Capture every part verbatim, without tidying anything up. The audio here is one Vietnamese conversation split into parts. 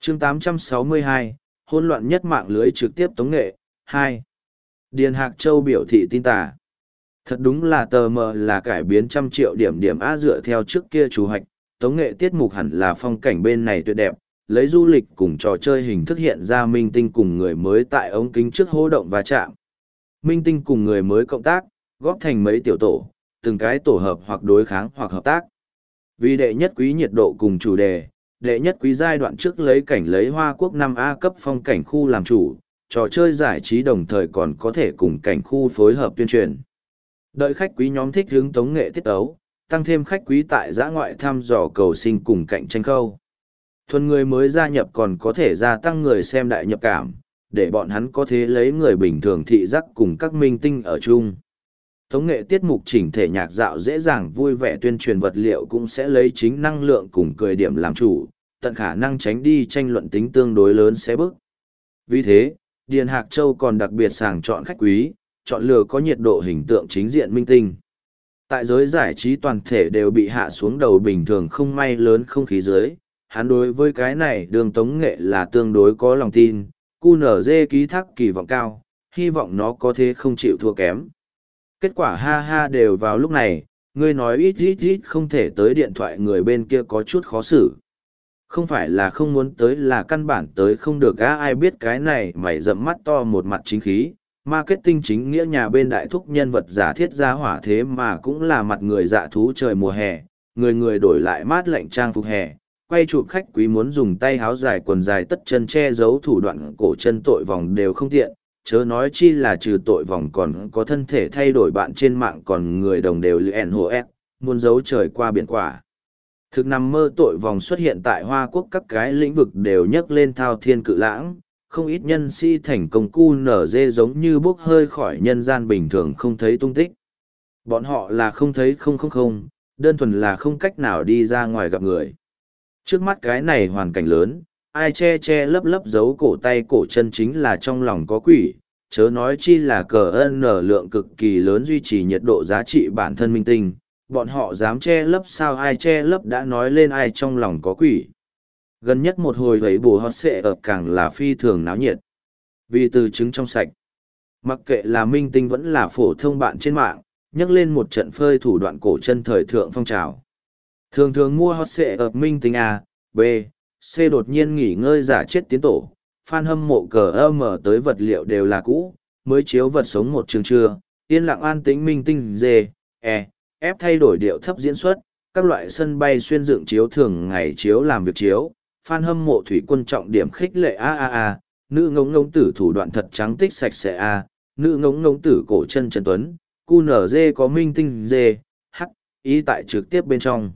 chương tám trăm sáu mươi hai, hỗn loạn nhất mạng lưới trực tiếp tống nghệ, hai. Điền Hạc Châu biểu thị tin tà. Thật đúng là tờ mờ là cải biến trăm triệu điểm điểm A dựa theo trước kia chủ hoạch, tống nghệ tiết mục hẳn là phong cảnh bên này tuyệt đẹp, lấy du lịch cùng trò chơi hình thức hiện ra minh tinh cùng người mới tại ống kính trước hô động và chạm. Minh tinh cùng người mới cộng tác, góp thành mấy tiểu tổ, từng cái tổ hợp hoặc đối kháng hoặc hợp tác. Vì đệ nhất quý nhiệt độ cùng chủ đề, đệ nhất quý giai đoạn trước lấy cảnh lấy Hoa Quốc năm A cấp phong cảnh khu làm chủ, trò chơi giải trí đồng thời còn có thể cùng cảnh khu phối hợp tuyên truyền. Đợi khách quý nhóm thích hướng tống nghệ tiết ấu, tăng thêm khách quý tại giã ngoại thăm dò cầu sinh cùng cạnh tranh khâu. Thuần người mới gia nhập còn có thể gia tăng người xem đại nhập cảm, để bọn hắn có thể lấy người bình thường thị giác cùng các minh tinh ở chung. Tống nghệ tiết mục chỉnh thể nhạc dạo dễ dàng vui vẻ tuyên truyền vật liệu cũng sẽ lấy chính năng lượng cùng cười điểm làm chủ, tận khả năng tránh đi tranh luận tính tương đối lớn sẽ bức. Vì thế, Điền Hạc Châu còn đặc biệt sàng chọn khách quý, chọn lựa có nhiệt độ hình tượng chính diện minh tinh. Tại giới giải trí toàn thể đều bị hạ xuống đầu bình thường không may lớn không khí dưới, hắn đối với cái này đường tống nghệ là tương đối có lòng tin, cu nở dê ký thác kỳ vọng cao, hy vọng nó có thể không chịu thua kém. Kết quả ha ha đều vào lúc này, ngươi nói ít ít ít không thể tới điện thoại người bên kia có chút khó xử. Không phải là không muốn tới là căn bản tới không được á, ai biết cái này mày rậm mắt to một mặt chính khí, marketing chính nghĩa nhà bên đại thúc nhân vật giả thiết ra hỏa thế mà cũng là mặt người dạ thú trời mùa hè, người người đổi lại mát lạnh trang phục hè, quay chụp khách quý muốn dùng tay háo dài quần dài tất chân che giấu thủ đoạn cổ chân tội vòng đều không tiện, chớ nói chi là trừ tội vòng còn có thân thể thay đổi bạn trên mạng còn người đồng đều luyện hồ ép, muốn giấu trời qua biển quả. Thực nằm mơ tội vòng xuất hiện tại Hoa Quốc các cái lĩnh vực đều nhấc lên thao thiên cự lãng, không ít nhân sĩ thành công cu nở dê giống như bốc hơi khỏi nhân gian bình thường không thấy tung tích. Bọn họ là không thấy không không không, đơn thuần là không cách nào đi ra ngoài gặp người. Trước mắt cái này hoàn cảnh lớn, ai che che lấp lấp giấu cổ tay cổ chân chính là trong lòng có quỷ, chớ nói chi là cờ ân nở lượng cực kỳ lớn duy trì nhiệt độ giá trị bản thân minh tinh, bọn họ dám che lấp sao ai che lấp đã nói lên ai trong lòng có quỷ. Gần nhất một hồi thấy bù hot xệ ập càng là phi thường náo nhiệt. Vì từ chứng trong sạch, mặc kệ là minh tinh vẫn là phổ thông bạn trên mạng, nhắc lên một trận phơi thủ đoạn cổ chân thời thượng phong trào. Thường thường mua hot xệ ập minh tinh A, B, C đột nhiên nghỉ ngơi giả chết tiến tổ, fan hâm mộ cờ âm mở tới vật liệu đều là cũ, mới chiếu vật sống một trường trưa, yên lặng an tĩnh minh tinh D, E, F thay đổi điệu thấp diễn xuất, các loại sân bay xuyên dựng chiếu thường ngày chiếu làm việc chiếu, fan hâm mộ thủy quân trọng điểm khích lệ a a a, nữ ngống ngống tử thủ đoạn thật trắng tích sạch sẽ a, nữ ngống ngống tử cổ chân Trần Tuấn, cu nở dê có minh tinh dê, hắc, ý tại trực tiếp bên trong.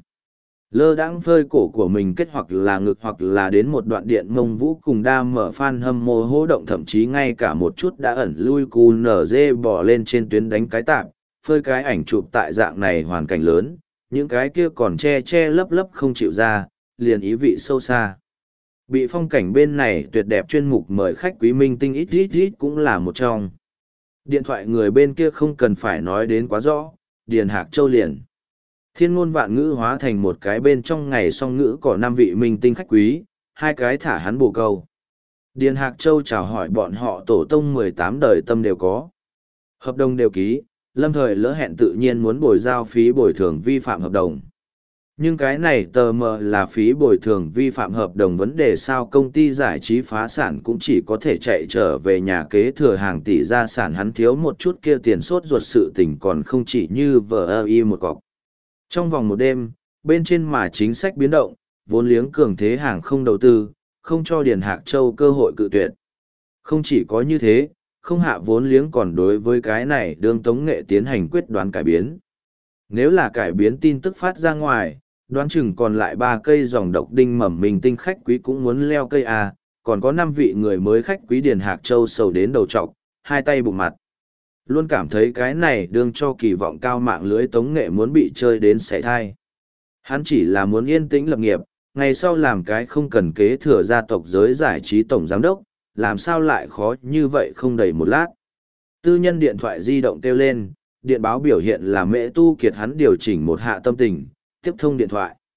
Lơ đãng phơi cổ của mình kết hoặc là ngực hoặc là đến một đoạn điện mông vũ cùng đa mở fan hâm mộ hô động thậm chí ngay cả một chút đã ẩn lui cu nở dê bỏ lên trên tuyến đánh cái tạm, phơi cái ảnh chụp tại dạng này hoàn cảnh lớn, những cái kia còn che che lấp lấp không chịu ra, liền ý vị sâu xa. Bị phong cảnh bên này tuyệt đẹp chuyên mục mời khách quý minh tinh ít ít ít cũng là một trong. Điện thoại người bên kia không cần phải nói đến quá rõ, Điền Hạc Châu liền. Thiên ngôn vạn ngữ hóa thành một cái bên trong ngày song ngữ có năm vị minh tinh khách quý, hai cái thả hắn bổ câu. Điền Hạc Châu chào hỏi bọn họ tổ tông mười tám đời tâm đều có. Hợp đồng đều ký, lâm thời lỡ hẹn tự nhiên muốn bồi giao phí bồi thường vi phạm hợp đồng. Nhưng cái này tờ mờ là phí bồi thường vi phạm hợp đồng vấn đề sao công ty giải trí phá sản cũng chỉ có thể chạy trở về nhà kế thừa hàng tỷ gia sản hắn thiếu một chút kia tiền sốt ruột sự tình còn không chỉ như vờ ơ y một cọc. Trong vòng một đêm, bên trên mà chính sách biến động, vốn liếng cường thế hàng không đầu tư, không cho Điền Hạc Châu cơ hội cự tuyệt. Không chỉ có như thế, không hạ vốn liếng còn đối với cái này đương tống nghệ tiến hành quyết đoán cải biến. Nếu là cải biến tin tức phát ra ngoài, đoán chừng còn lại ba cây dòng độc đinh mầm mình tinh khách quý cũng muốn leo cây à, còn có năm vị người mới khách quý Điền Hạc Châu sầu đến đầu trọc, hai tay bụng mặt. Luôn cảm thấy cái này đương cho kỳ vọng cao mạng lưới tống nghệ muốn bị chơi đến sảy thai. Hắn chỉ là muốn yên tĩnh lập nghiệp, ngày sau làm cái không cần kế thừa gia tộc giới giải trí tổng giám đốc, làm sao lại khó như vậy không đầy một lát. Tư nhân điện thoại di động kêu lên, điện báo biểu hiện là Mễ Tu Kiệt hắn điều chỉnh một hạ tâm tình, tiếp thông điện thoại.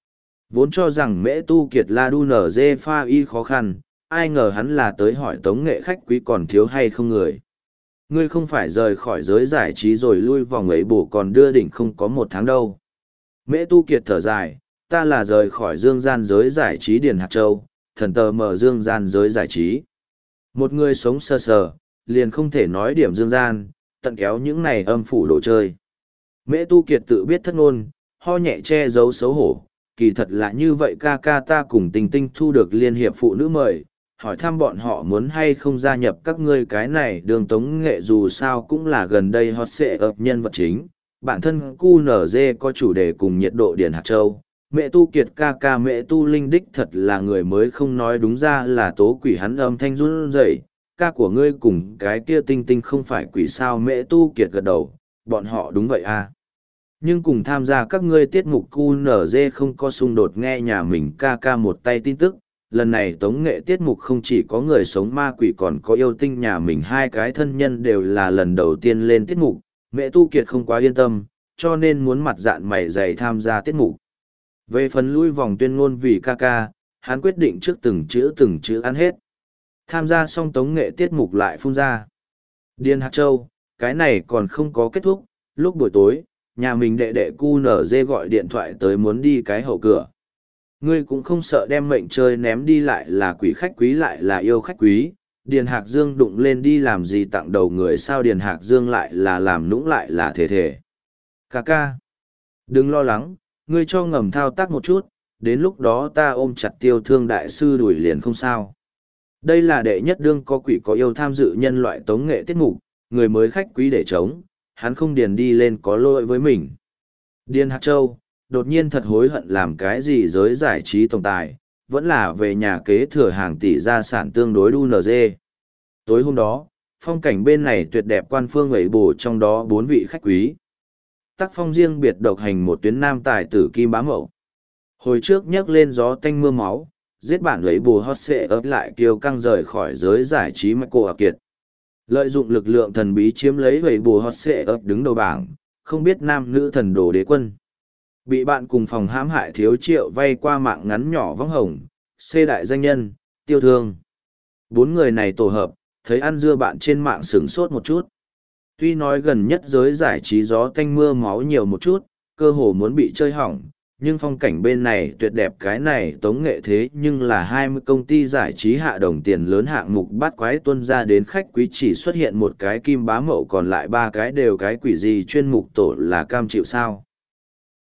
Vốn cho rằng Mễ Tu Kiệt là đu nở dê pha y khó khăn, ai ngờ hắn là tới hỏi tống nghệ khách quý còn thiếu hay không người. Ngươi không phải rời khỏi giới giải trí rồi lui vòng ấy bổ còn đưa đỉnh không có một tháng đâu. Mễ Tu Kiệt thở dài, ta là rời khỏi dương gian giới giải trí Điền Hạt Châu, thần tờ mở dương gian giới giải trí. Một người sống sơ sờ, liền không thể nói điểm dương gian, tận kéo những này âm phủ đồ chơi. Mễ Tu Kiệt tự biết thất ngôn, ho nhẹ che giấu xấu hổ, kỳ thật là như vậy ca ca ta cùng tình tinh thu được liên hiệp phụ nữ mời, hỏi thăm bọn họ muốn hay không gia nhập các ngươi cái này đường tống nghệ dù sao cũng là gần đây hot sẽ ập nhân vật chính. Bản thân cu nở dê có chủ đề cùng nhiệt độ Điền Hạt Châu, Mẹ Tu Kiệt ca ca Mẹ Tu Linh đích thật là người mới không nói đúng ra là tố quỷ hắn âm thanh run rẩy. Ca của ngươi cùng cái kia tinh tinh không phải quỷ sao. Mẹ Tu Kiệt gật đầu, bọn họ đúng vậy à. Nhưng cùng tham gia các ngươi tiết mục cu nở dê không có xung đột nghe nhà mình ca ca một tay tin tức. Lần này tống nghệ tiết mục không chỉ có người sống ma quỷ còn có yêu tinh nhà mình hai cái thân nhân đều là lần đầu tiên lên tiết mục. Mẹ Tu Kiệt không quá yên tâm, cho nên muốn mặt dạn mày dày tham gia tiết mục. Về phần lui vòng tuyên ngôn vì ca ca, hắn quyết định trước từng chữ từng chữ ăn hết. Tham gia xong tống nghệ tiết mục lại phun ra. Điền Hạt Châu, cái này còn không có kết thúc, lúc buổi tối, nhà mình đệ đệ cu nở dê gọi điện thoại tới muốn đi cái hậu cửa. Ngươi cũng không sợ đem mệnh chơi ném đi lại là quỷ khách quý lại là yêu khách quý. Điền Hạc Dương đụng lên đi làm gì tặng đầu người sao Điền Hạc Dương lại là làm nũng lại là thể thể. Cà ca. Đừng lo lắng, ngươi cho ngầm thao tác một chút, đến lúc đó ta ôm chặt tiêu thương đại sư đuổi liền không sao. Đây là đệ nhất đương có quỷ có yêu tham dự nhân loại tống nghệ tiết mục, người mới khách quý để chống, hắn không điền đi lên có lỗi với mình. Điền Hạc Châu, đột nhiên thật hối hận làm cái gì giới giải trí tổng tài, vẫn là về nhà kế thừa hàng tỷ gia sản tương đối đu nở dê. Tối hôm đó, phong cảnh bên này tuyệt đẹp quan phương ấy bổ trong đó bốn vị khách quý. Tác phong riêng biệt độc hành một tuyến nam tài tử Kim Bá Mậu. Hồi trước nhắc lên gió tanh mưa máu, giết bản ấy bù hot sẽ ấp lại kiêu căng rời khỏi giới giải trí Michael A Kiệt. Lợi dụng lực lượng thần bí chiếm lấy ấy bù hot sẽ ấp đứng đầu bảng, không biết nam nữ thần đồ đế quân. Bị bạn cùng phòng hãm hại thiếu triệu vay qua mạng ngắn nhỏ vắng hồng, xê đại danh nhân, tiêu thương. Bốn người này tổ hợp, thấy ăn dưa bạn trên mạng sửng sốt một chút. Tuy nói gần nhất giới giải trí gió tanh mưa máu nhiều một chút, cơ hồ muốn bị chơi hỏng, nhưng phong cảnh bên này tuyệt đẹp cái này tống nghệ thế nhưng là hai mươi công ty giải trí hạ đồng tiền lớn hạng mục bắt quái tuân ra đến khách quý chỉ xuất hiện một cái Kim Bá Mậu còn lại ba cái đều cái quỷ gì chuyên mục tổ là cam chịu sao.